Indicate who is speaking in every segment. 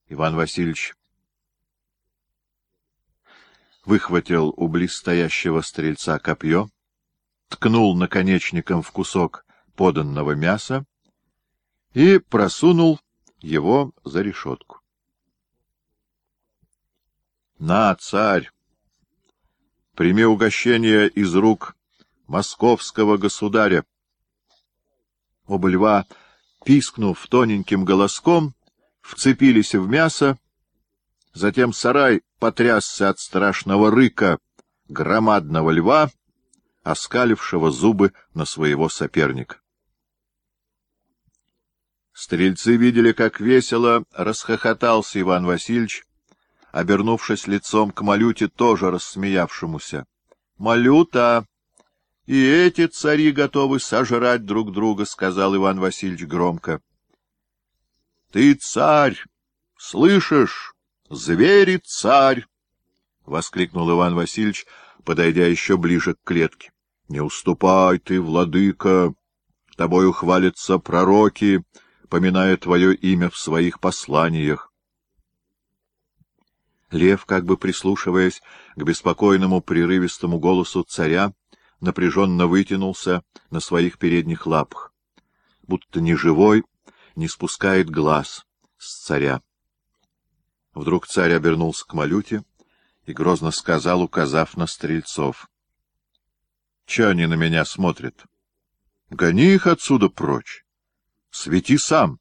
Speaker 1: Иван Васильевич выхватил у близстоящего стрельца копье, ткнул наконечником в кусок поданного мяса и просунул его за решетку. — На, царь, прими угощение из рук московского государя. Оба льва, пискнув тоненьким голоском, вцепились в мясо, затем сарай потрясся от страшного рыка громадного льва, оскалившего зубы на своего соперника. Стрельцы видели, как весело расхохотался Иван Васильевич, обернувшись лицом к Малюте, тоже рассмеявшемуся. — Малюта, и эти цари готовы сожрать друг друга, — сказал Иван Васильевич громко. — Ты царь, слышишь? Звери царь! — воскликнул Иван Васильевич, подойдя еще ближе к клетке. — Не уступай ты, владыка! Тобою хвалятся пророки, поминая твое имя в своих посланиях. Лев, как бы прислушиваясь к беспокойному прерывистому голосу царя, напряженно вытянулся на своих передних лапах, будто неживой не спускает глаз с царя. Вдруг царь обернулся к Малюте и грозно сказал, указав на стрельцов: — Че они на меня смотрят? Гони их отсюда прочь! Свети сам!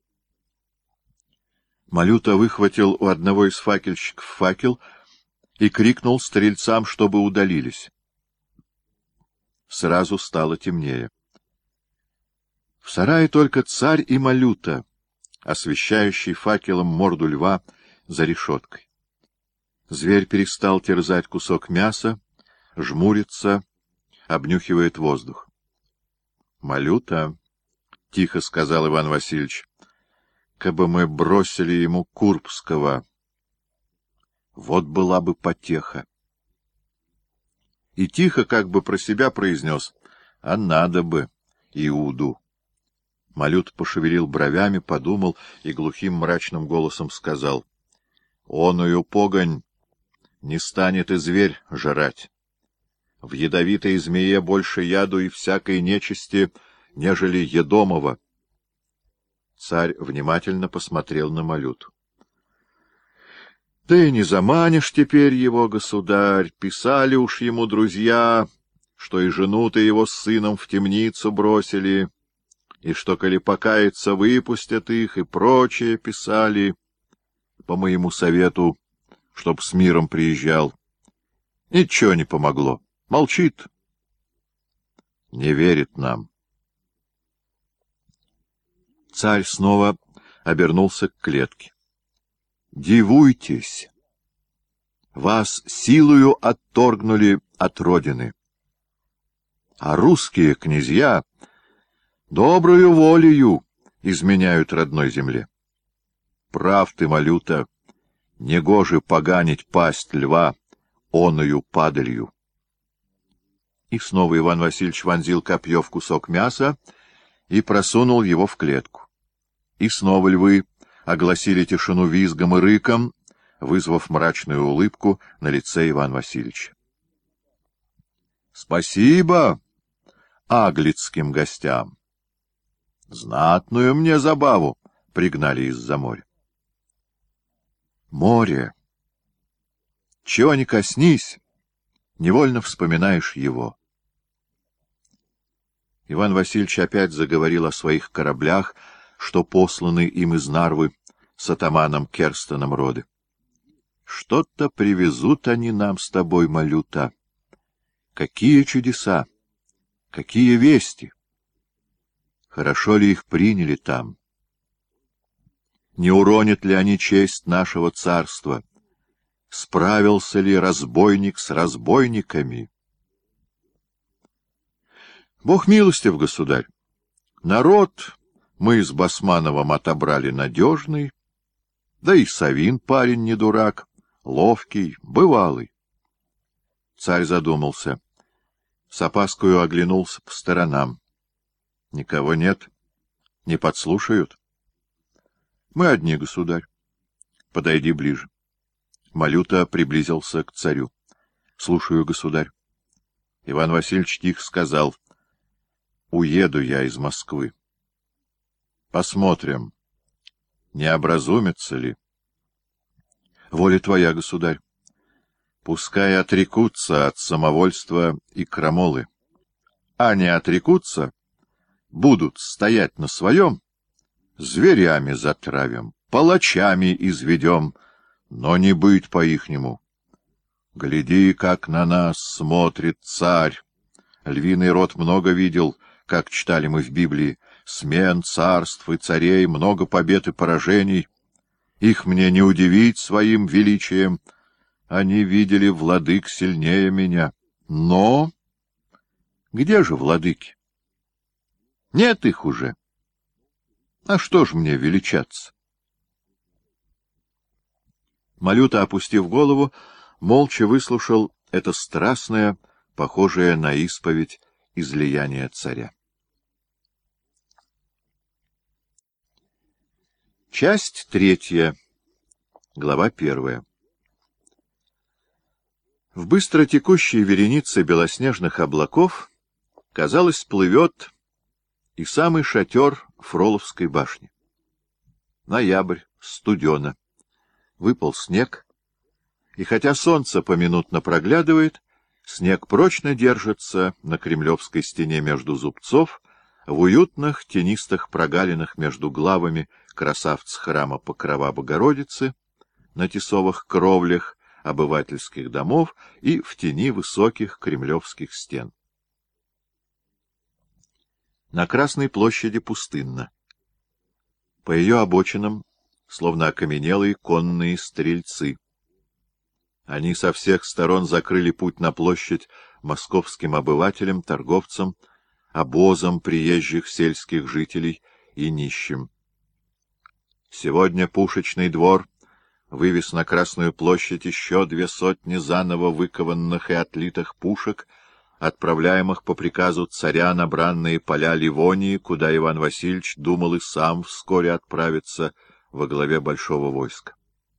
Speaker 1: Малюта выхватил у одного из факельщиков факел и крикнул стрельцам, чтобы удалились. Сразу стало темнее. В сарае только царь и Малюта, освещающий факелом морду льва за решеткой. Зверь перестал терзать кусок мяса, жмурится, обнюхивает воздух. — Малюта, — тихо сказал Иван Васильевич, — кабы мы бросили ему Курбского, вот была бы потеха. И тихо, как бы про себя произнес: — а надо бы Иуду. Малют пошевелил бровями, подумал и глухим мрачным голосом сказал: — оную погонь не станет и зверь жрать. В ядовитой змее больше яду и всякой нечисти, нежели едомого. Царь внимательно посмотрел на Малюту. — Да и не заманишь теперь его, государь. Писали уж ему друзья, что и жену-то его с сыном в темницу бросили, и что, коли покаяться, выпустят их, и прочее писали, по моему совету, чтоб с миром приезжал. Ничего не помогло. Молчит. Не верит нам. Царь снова обернулся к клетке. — Дивуйтесь! Вас силою отторгнули от родины. А русские князья доброю волею изменяют родной земле. Прав ты, Малюта, негоже поганить пасть льва оною падалью. И снова Иван Васильевич вонзил копье в кусок мяса и просунул его в клетку. И снова львы огласили тишину визгом и рыком, вызвав мрачную улыбку на лице Ивана Васильевича. — Спасибо аглицким гостям. Знатную мне забаву пригнали из-за моря. Море. Чего ни коснись, невольно вспоминаешь его. Иван Васильевич опять заговорил о своих кораблях, что посланы им из Нарвы с атаманом Керстеном роды. Что-то привезут они нам с тобой, Малюта. Какие чудеса! Какие вести! Хорошо ли их приняли там? Не уронят ли они честь нашего царства? Справился ли разбойник с разбойниками? Бог милостив, государь. Народ мы с Басмановым отобрали надежный, да и Савин парень не дурак, ловкий, бывалый. Царь задумался. С опаскою оглянулся по сторонам. Никого нет, не подслушают. Мы одни, государь. подойди ближе. Малюта приблизился к царю. — Слушаю, государь. Иван Васильевич тихо сказал: — Уеду я из Москвы. Посмотрим, не образумится ли. — Воля твоя, государь. Пускай отрекутся от самовольства и крамолы. А не отрекутся, будут стоять на своем, зверями затравим, палачами изведем, но не быть по-ихнему. Гляди, как на нас смотрит царь. Львиный род много видел, как читали мы в Библии, смен царств и царей, много побед и поражений. Их мне не удивить своим величием. Они видели владык сильнее меня. Но где же владыки? Нет их уже. А что ж мне величаться? Малюта, опустив голову, молча выслушал это страстное, похожее на исповедь, излияние царя. Часть 3. Глава 1. В быстро текущей веренице белоснежных облаков, казалось, плывет и самый шатер Фроловской башни. Ноябрь, студено. Выпал снег, и хотя солнце поминутно проглядывает, снег прочно держится на кремлевской стене между зубцов, в уютных тенистых прогалинах между главами красавца храма Покрова Богородицы, на тесовых кровлях обывательских домов и в тени высоких кремлевских стен. На Красной площади пустынно. По ее обочинам словно окаменелые конные стрельцы. Они со всех сторон закрыли путь на площадь московским обывателям, торговцам, обозам приезжих сельских жителей и нищим. Сегодня пушечный двор вывез на Красную площадь еще 200 заново выкованных и отлитых пушек, отправляемых по приказу царя на бранные поля Ливонии, куда Иван Васильевич думал и сам вскоре отправиться во главе большого войска.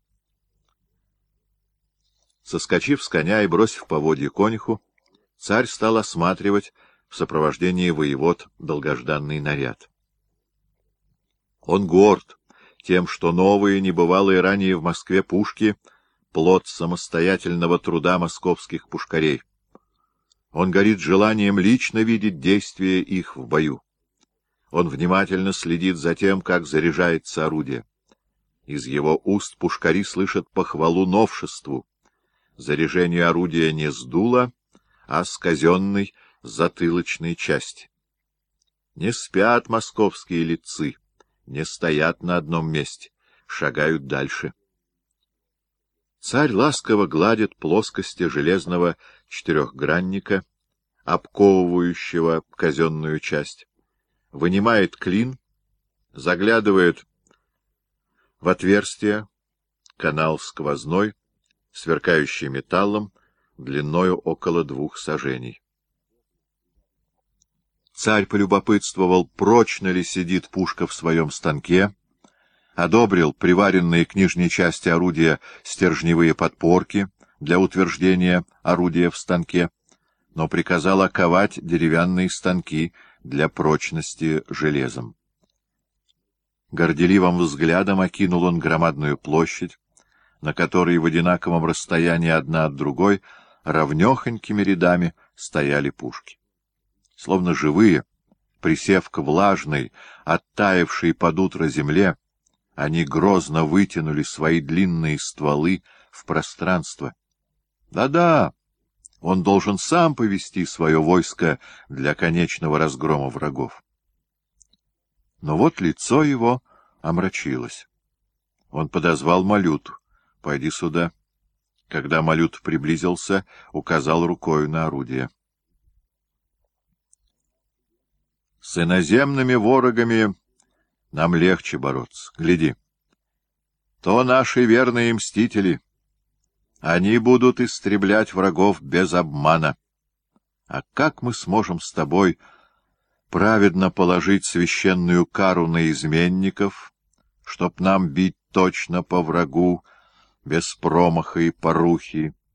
Speaker 1: Соскочив с коня и бросив поводья конюху, царь стал осматривать в сопровождении воевод долгожданный наряд. Он горд тем, что новые, небывалые ранее в Москве пушки — плод самостоятельного труда московских пушкарей. Он горит желанием лично видеть действия их в бою. Он внимательно следит за тем, как заряжается орудие. Из его уст пушкари слышат похвалу новшеству. Заряжение орудия не с дула, а с казенной затылочной части. Не спят московские литцы, не стоят на одном месте, шагают дальше. Царь ласково гладит плоскости железного четырехгранника, обковывающего казенную часть, вынимает клин, заглядывает в отверстие, канал сквозной, сверкающий металлом, длиною около 2 саженей. Царь полюбопытствовал, прочно ли сидит пушка в своем станке, одобрил приваренные к нижней части орудия стержневые подпорки для утверждения орудия в станке, но приказал оковать деревянные станки для прочности железом. Горделивым взглядом окинул он громадную площадь, на которой в одинаковом расстоянии одна от другой равнёхонькими рядами стояли пушки. Словно живые, присев к влажной, оттаившей под утро земле, они грозно вытянули свои длинные стволы в пространство. Да-да, он должен сам повести свое войско для конечного разгрома врагов. Но вот лицо его омрачилось. Он подозвал Малюту. — Пойди сюда. Когда Малют приблизился, указал рукою на орудие. — С иноземными ворогами нам легче бороться. Гляди. То наши верные мстители. Они будут истреблять врагов без обмана. А как мы сможем с тобой праведно положить священную кару на изменников, чтоб нам бить точно по врагу, без промаха и порухи.